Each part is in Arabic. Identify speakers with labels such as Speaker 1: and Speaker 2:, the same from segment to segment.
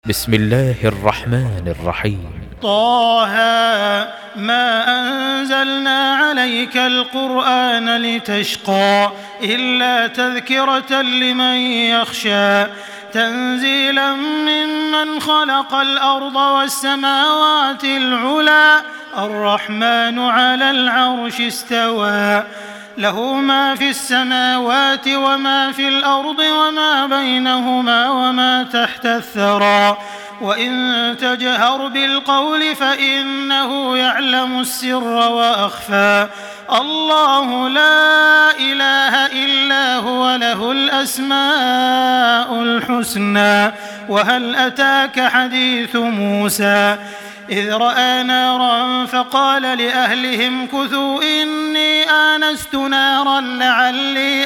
Speaker 1: بسم الله الرحمن الرحيم.
Speaker 2: طه ما أنزلنا عليك القرآن لتشقى إلا تذكرة لمن يخشى تنزيلا ممن خلق الأرض والسماوات العلى الرحمن على العرش استوى له ما في السماوات وما في الأرض وما بينهما وما تحت الثرى وإن تجهر بالقول فإنه يعلم السر وأخفى الله لا إله إلا هو له الأسماء الحسنى وهل أتاك حديث موسى إذ رأى نارا فقال لأهلهم كثوا إني آنست نارا لعلي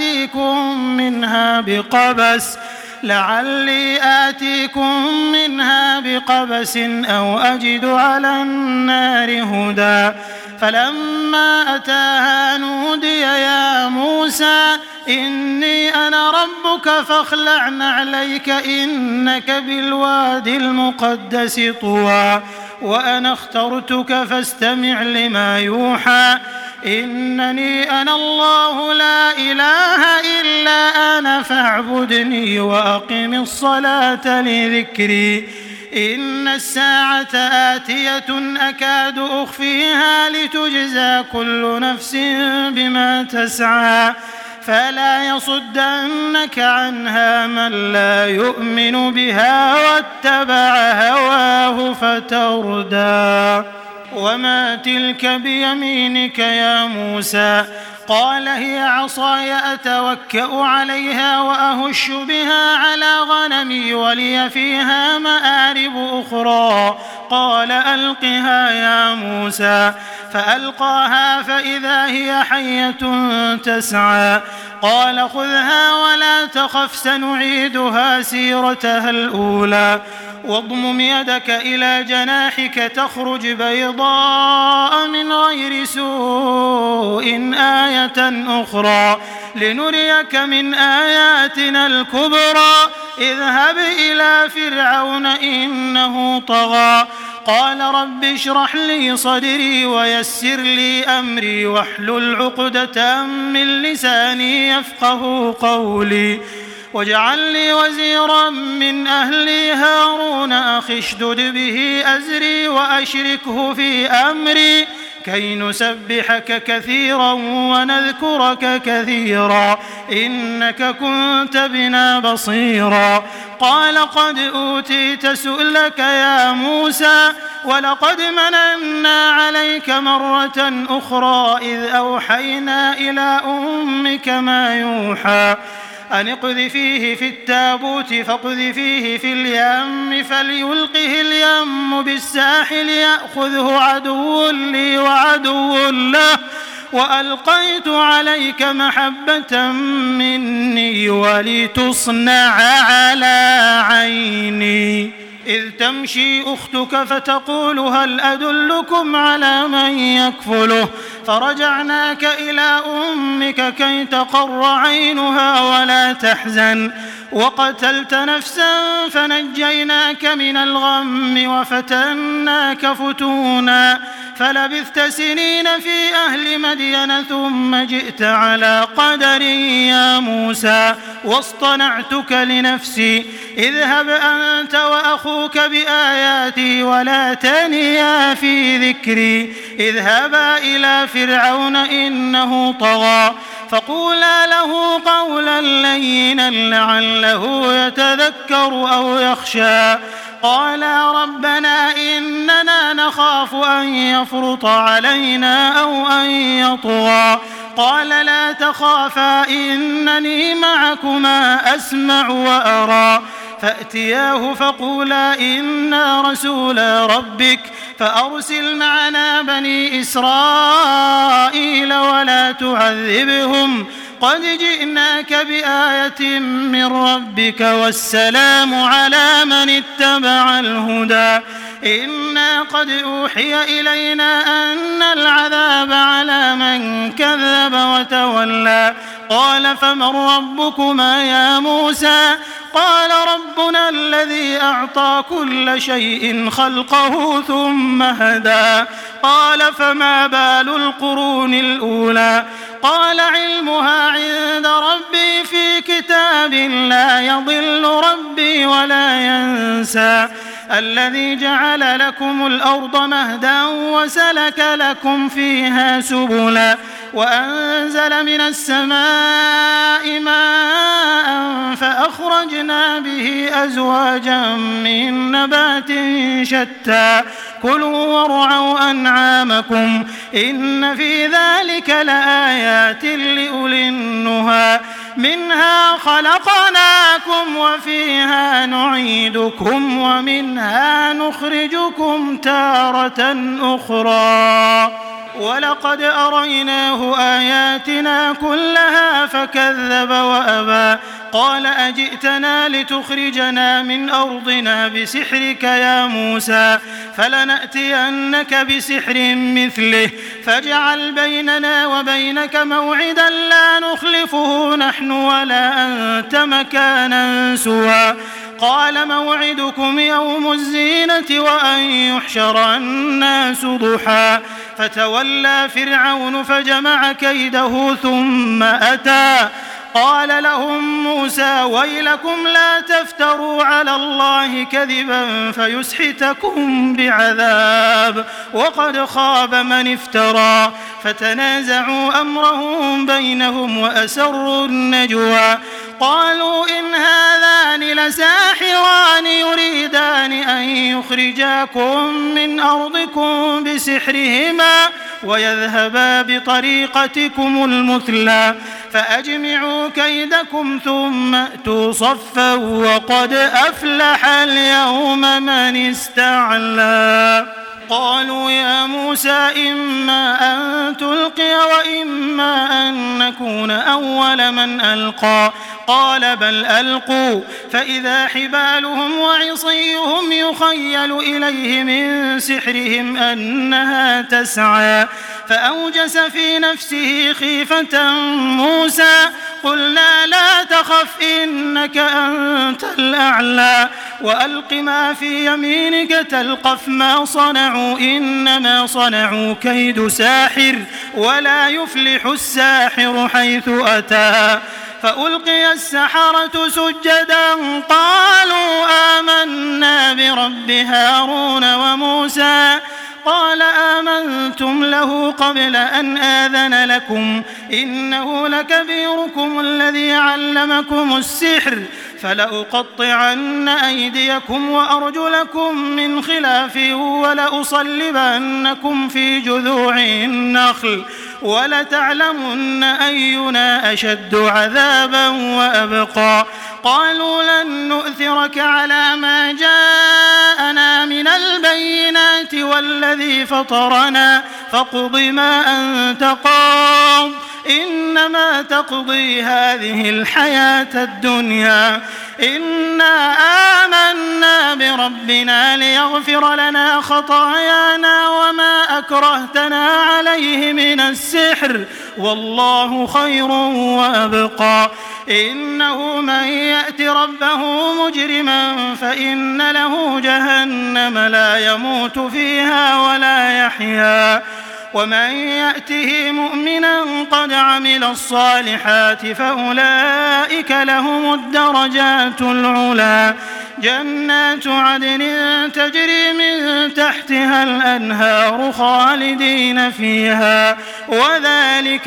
Speaker 2: آتيكم منها بقبس أو أجد على النار هدى فلما أتاها نودي يا موسى إني أنا ربك فاخلع نعليك إنك بالواد المقدس طوى وأنا اخترتك فاستمع لما يوحى إنني أنا الله لا إله إلا أنا فاعبدني وأقم الصلاة لذكري إن الساعة آتية أكاد أخفيها لتجزى كل نفس بما تسعى فلا يصدنك عنها من لا يؤمن بها واتبع هواه فتردى وما تلك بيمينك يا موسى قال هي عصاي أتوكأ عليها وأهش بها على غنمي ولي فيها مآرب أخرى قال ألقها يا موسى فألقاها فإذا هي حية تسعى قال خذها ولا تخف سنعيدها سيرتها الأولى واضمم يدك إلى جناحك تخرج بيضاء من غير سوء آية أخرى لنريك من آياتنا الكبرى اذهب إلى فرعون إنه طغى قال رب اشرح لي صدري ويسر لي أمري واحلل عقدة من لساني يفقه قولي واجعل لي وزيرا من أهلي هارون أخي اشدد به أزري وأشركه في أمري كي نسبحك كثيرا ونذكرك كثيرا إنك كنت بنا بصيرا قال قد أوتيت سؤلك يا موسى ولقد مننا عليك مرة أخرى إذ أوحينا إلى أمك ما يوحى أن اقذفيه في التابوت فاقذفيه في اليم فليلقه اليم بالساحل يأخذه عدو لي وعدو له وألقيت عليك محبة مني ولتصنع على عيني إذ تمشي أختك فتقول هل أدلكم على من يكفله فرجعناك إلى أمك كي تقر عينها ولا تحزن وقتلت نفسا فنجيناك من الغم وفتناك فتونا فلبثت سنين في أهل مدين ثم جئت على قدر يا موسى واصطنعتك لنفسي اذهب أنت وأخوك بآياتي ولا تنيا في ذكري اذهبا إلى فرعون إنه طغى فقولا له قولا لينا لعله يتذكر أو يخشى قالا ربنا إننا نخاف أن يفرط علينا أو أن يطغى قال لا تخافا إنني معكما أسمع وأرى فأتياه فقولا إنا رسولا ربك فأرسل معنا بني إسرائيل ولا تعذبهم قد جئناك بآية من ربك والسلام على من اتبع الهدى إنا قد أوحي إلينا أن العذاب على من كذب وتولى قال فمن ربكما يا موسى قال ربنا الذي أعطى كل شيء خلقه ثم هدى قال فما بال القرون الأولى قال علمها عند ربي في كتاب لا يضل ربي ولا ينسى الذي جعل لكم الأرض مهدا وسلك لكم فيها سبلا وأنزل من السماء ماء فأخرجنا به أزواجا من نبات شتى كلوا وارعوا أنعامكم إن في ذلك لآيات لأولي النهى منها خلقناكم وفيها نعيدكم ومنها نخرجكم تارة أخرى ولقد أريناه آياتنا كلها فكذب وأبى قال أجئتنا لتخرجنا من أرضنا بسحرك يا موسى فلنأتينك بسحر مثله فاجعل بيننا وبينك موعدا لا نخلفه نحن ولا أنت مكانا سوى قال موعدكم يوم الزينة وأن يحشر الناس ضحى فتولى فرعون فجمع كيده ثم أتى قال لهم موسى ويلكم لا تفتروا على الله كذبا فيسحتكم بعذاب وقد خاب من افترى فتنازعوا أمرهم بينهم وأسروا النجوى قالوا إن هذان لساحران يريدان أن يخرجاكم من أرضكم بسحرهما ويذهبا بطريقتكم المثلى فأجمعوا كيدكم ثم أتوا صفا وقد أفلح اليوم من استعلى قالوا يا موسى إما أن تلقي وإما أن نكون أول من ألقى قال بل ألقوا فإذا حبالهم وعصيهم يخيل إليه من سحرهم أنها تسعى فأوجس في نفسه خيفة موسى قلنا لا تخف إنك أنت الأعلى وألق ما في يمينك تلقف ما صنعوا إنما صنعوا كيد ساحر ولا يفلح الساحر حيث أتى فألقي السحرة سجدا قالوا آمنا برب هارون وموسى قال آمنتم له قبل أن آذن لكم إنه لكبيركم الذي علمكم السحر فلأقطعن أيديكم وأرجلكم من خلاف ولأصلبنكم في جذوع النخل ولتعلمن أينا أشد عذابا وأبقى قالوا لن نؤثرك على ما جاءنا من البينات والذي فطرنا فاقض ما أنت قاض إنما تقضي هذه الحياة الدنيا إنا آمنا بربنا ليغفر لنا خطايانا وما أكرهتنا عليه من السحر والله خير وأبقى إنه من يأت ربه مجرما فإن له جهنم لا يموت فيها ولا يحيا ومن يأته مؤمنا قد عمل الصالحات فأولئك لهم الدرجات العلى جنات عدن تجري من تحتها الأنهار خالدين فيها وذلك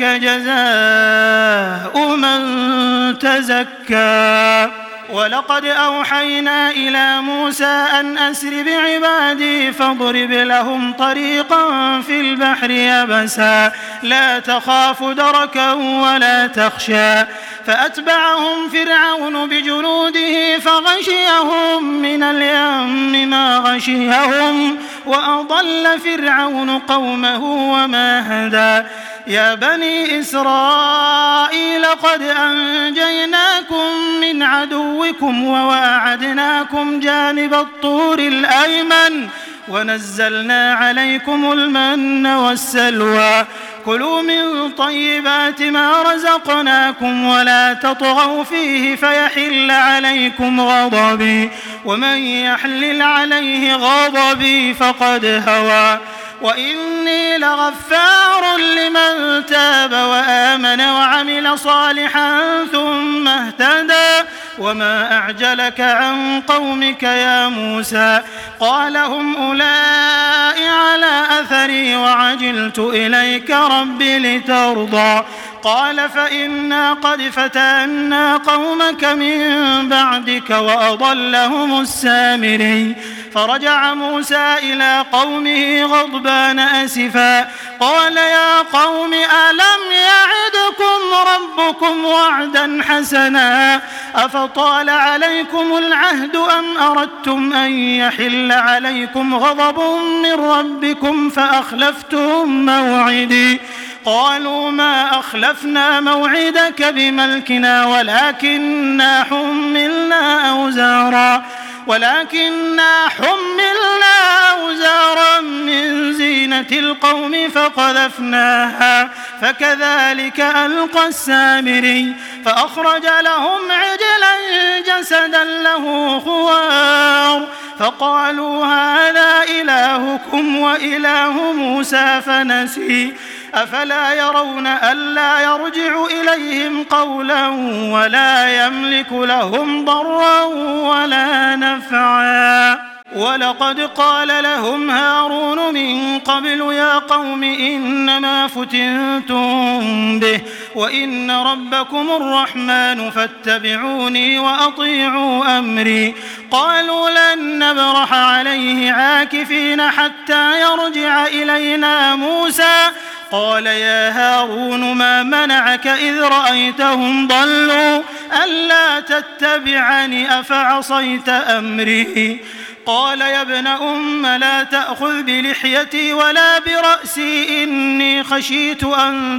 Speaker 2: جزاء من تزكى ولقد أوحينا إلى موسى أن أسر بعبادي فاضرب لهم طريقا في البحر يبسا لا تخاف دركا ولا تخشى فأتبعهم فرعون بجنوده فغشيهم من اليم ما غشيهم وأضل فرعون قومه وما هدى يا بني إسرائيل قد أنجيناكم من عدوكم وواعدناكم جانب الطور الأيمن ونزلنا عليكم المن والسلوى كلوا من طيبات ما رزقناكم ولا تطغوا فيه فيحل عليكم غضبي ومن يحلل عليه غضبي فقد هوى وإني لغفار لمن تاب وآمن وعمل صالحا ثم اهتدى وما أعجلك عن قومك يا موسى قال هم أولئك على أثري وعجلت إليك رب لترضى قال فإنا قد فتنا قومك من بعدك وأضلهم السامري فرجع موسى إلى قومه غضبان أسفا قال يا قوم ألم يعدكم ربكم وعدا حسنا أفطال عليكم العهد أم أردتم أن يحل عليكم غضب من ربكم فأخلفتم موعدي قالوا ما أخلفنا موعدك بملكنا ولكننا حملنا أوزارا من زينة القوم فقذفناها فكذلك ألقى السامري فأخرج لهم عجلا جسدا له خوار فقالوا هذا إلهكم وإله موسى فنسي أفلا يرون ألا يرجع إليهم قولا ولا يملك لهم ضرا ولا نفعا ولقد قال لهم هارون من قبل يا قوم إنما فتنتم به وإن ربكم الرحمن فاتبعوني وأطيعوا أمري قالوا لن نبرح عليه عاكفين حتى يرجع إلينا موسى قال يا هارون ما منعك إذ رأيتهم ضلوا ألا تتبعني أفعصيت أمري قال يا ابن أم لا تأخذ بلحيتي ولا برأسي إني خشيت أن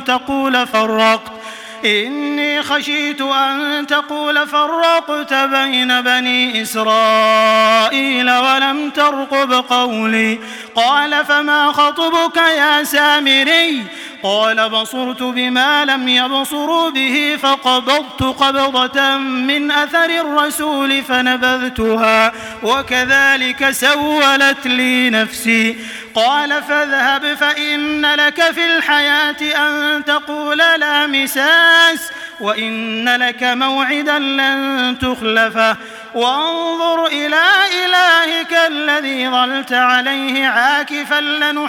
Speaker 2: تقول فرقت بين بني إسرائيل ولم ترقب قولي قال فما خطبك يا سامري قال بصرت بما لم يبصروا به فقبضت قبضة من أثر الرسول فنبذتها وكذلك سولت لي نفسي قال فاذهب فإن لك في الحياة أن تقول لا مساس وإن لك موعدا لن تخلفه وانظر إلى إلهك الذي ظلت عليه عاكفا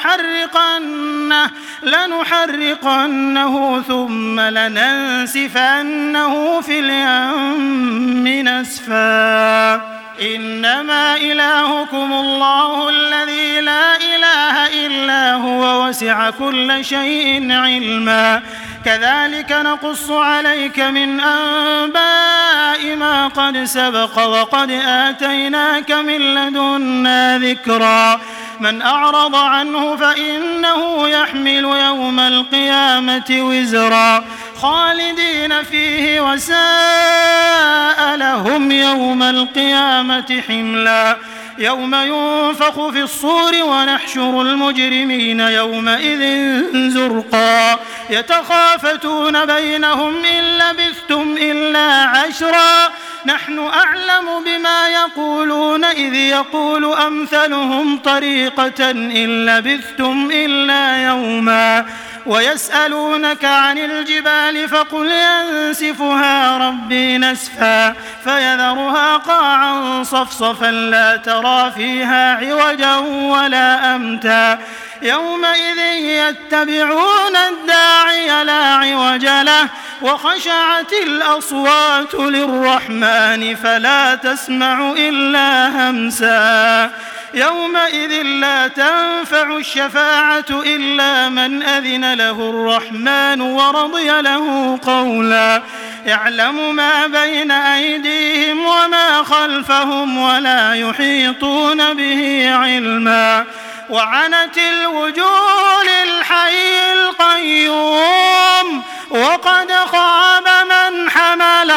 Speaker 2: لنحرقنه ثم لننسفنه في اليم نسفا إنما إلهكم الله الذي لا إله إلا هو وسع كل شيء علما كذلك نقص عليك من أنباء ما قد سبق وقد آتيناك من لدنا ذكرا من أعرض عنه فإنه يحمل يوم القيامة وزرا خالدين فيه وساء لهم يوم القيامة حملا يوم ينفخ في الصور ونحشر المجرمين يومئذ زرقا يتخافتون بينهم إن لبثتم إلا عشرا نحن أعلم بما يقولون إذ يقول أمثلهم طريقة إن لبثتم إلا يوما ويسألونك عن الجبال فقل ينسفها ربي نسفا فيذرها قاعا صفصفا لا ترى فيها عوجا ولا أمتا يومئذ يتبعون الداعي لا عوج له وخشعت الأصوات للرحمن فلا تسمع إلا همسا يومئذ لا تنفع الشفاعة إلا من أذن له الرحمن ورضي له قولا يعلم ما بين أيديهم وما خلفهم ولا يحيطون به علما وعنت الوجوه للحي القيوم وقد خاب من حمل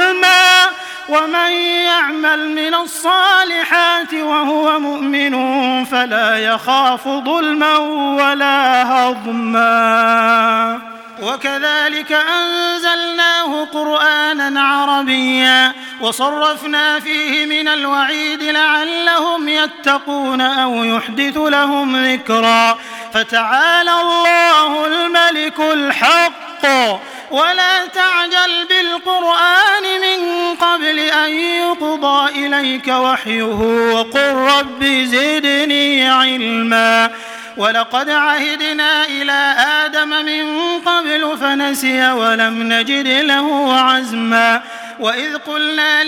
Speaker 2: ظلما ومن يعمل من الصالحات وهو مؤمن فلا يخاف ظلما ولا هضما. وكذلك أنزلناه قرآنا عربيا وصرفنا فيه من الوعيد لعلهم يتقون أو يحدث لهم ذكرا. فتعالى الله الملك الحق ولا تعجل بالقرآن من قبل أن يقضى إليك وحيه وقل رب زدني علما. ولقد عهدنا إلى آدم من قبل فنسي ولم نجد له عزما. وإذ قلنا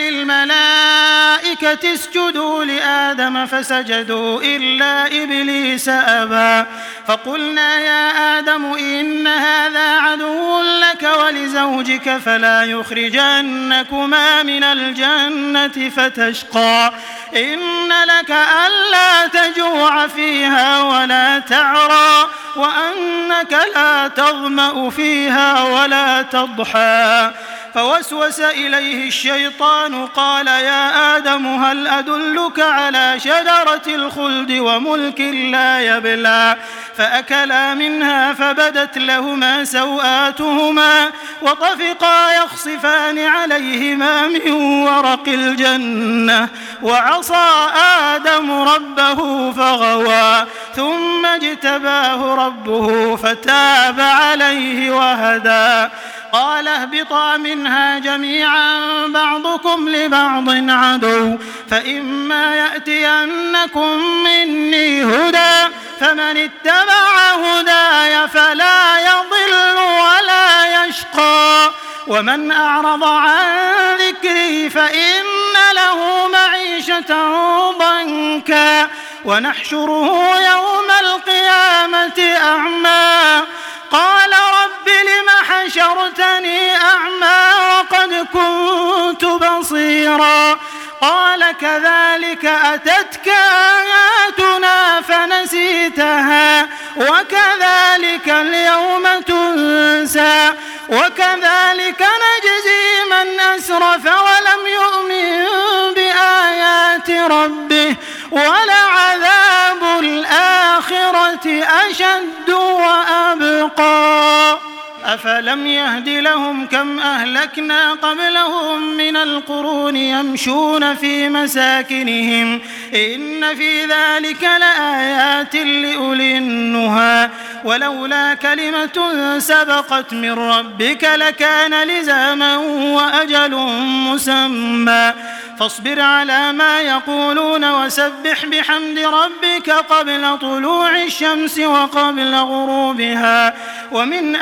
Speaker 2: للملائكة اسجدوا لآدم فسجدوا إلا إبليس أبى. فقلنا يا آدم إن هذا عدو لك ولزوجك فلا يخرجنكما من الجنة فتشقى. إن لك ألا تجوع فيها ولا تعرى وأنك لا تظمأ فيها ولا تضحى. فوسوس إليه الشيطان قال يا آدم هل أدلك على شجرة الخلد وملك لا يبلى. فأكلا منها فبدت لهما سوآتهما وطفقا يخصفان عليهما من ورق الجنة وعصى آدم ربه فغوى ثم اجتباه ربه فتاب عليه وهدى. قال اهبطا منها جميعا بعضكم لبعض عدو فإما يأتينكم مني هدى فمن اتبع هداي فلا يضل ولا يشقى ومن أعرض عن ذكري فإن له معيشة ضنكا ونحشره يوم القيامة أعمى. قال رب لم حشرتني أعمى وقد كنت بصيرا. قال كذلك أتتك آياتنا فنسيتها وكذلك اليوم تنسى وكذلك نجزي من أسرف ولم يؤمن بآيات ربه ولعذاب الآخرة أشد وأبقى. أفلم يهد لهم كم أهلكنا قبلهم من القرون يمشون في مساكنهم إن في ذلك لآيات لأولي النهى ولولا كلمة سبقت من ربك لكان لزاما وأجل مسمى. فاصبر على ما يقولون وسبح بحمد ربك قبل طلوع الشمس وقبل غروبها ومن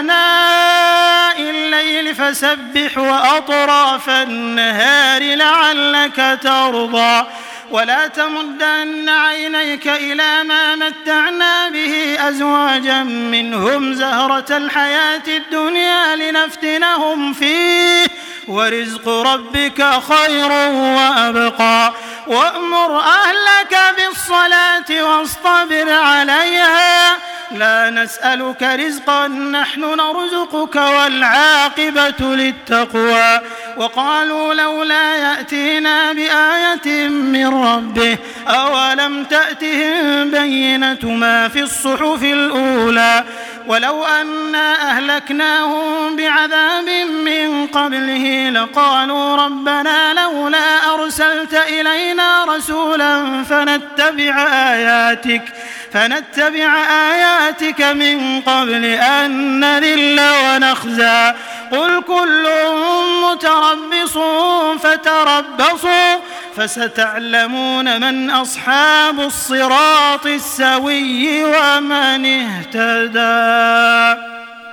Speaker 2: آناء الليل فسبح وأطراف النهار لعلك ترضى. ولا تمدن عينيك إلى ما متعنا به أزواجا منهم زهرة الحياة الدنيا لنفتنهم فيه ورزق ربك خير وأبقى. وأمر أهلك بالصلاة واصطبر عليها لا نسألك رزقا نحن نرزقك والعاقبة للتقوى. وقالوا لولا يأتينا بآية من ربه أولم تأتهم بينة ما في الصحف الأولى ولو أنا أهلكناهم بعذاب من قبله لقالوا ربنا لولا أرسلت إلينا رسولا فنتبع آياتك من قبل أن نذل ونخزى. قل كل متربص فتربصوا فستعلمون من أصحاب الصراط السوي ومن اهتدى.